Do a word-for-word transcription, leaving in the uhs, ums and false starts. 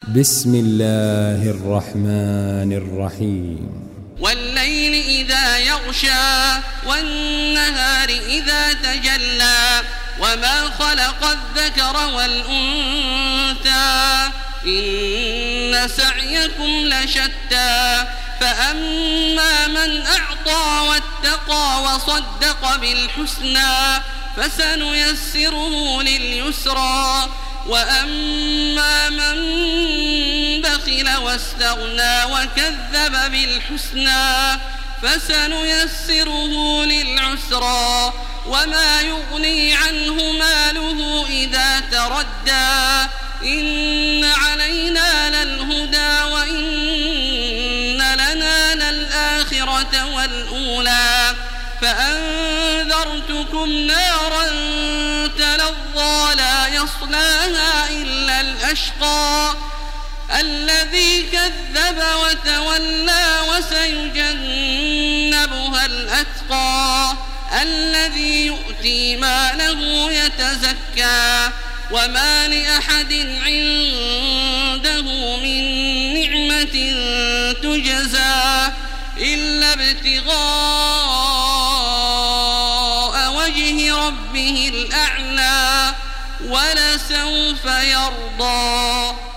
بسم الله الرحمن الرحيم والليل إذا يغشى والنهار إذا تجلى وما خلق الذكر والأنثى إن سعيكم لشتى فأما من أعطى واتقى وصدق بالحسنى فسنيسره لليسرى وأما من بخل واستغنى وكذب بالحسنى فسنيسره للعسرى وما يغني عنه ماله إذا تردى إن علينا للهدى وإن لنا للآخرة والأولى فأنذرتكم نارا تلظى لا يصلاها إلا الأشقى الذي كذب وتولى وسيجنبها الأتقى الذي يؤتي ماله يتزكى وما لأحد عنده من نعمة تجزى إلا ابتغاء وجه ربه الأعلى ولسوف يرضى.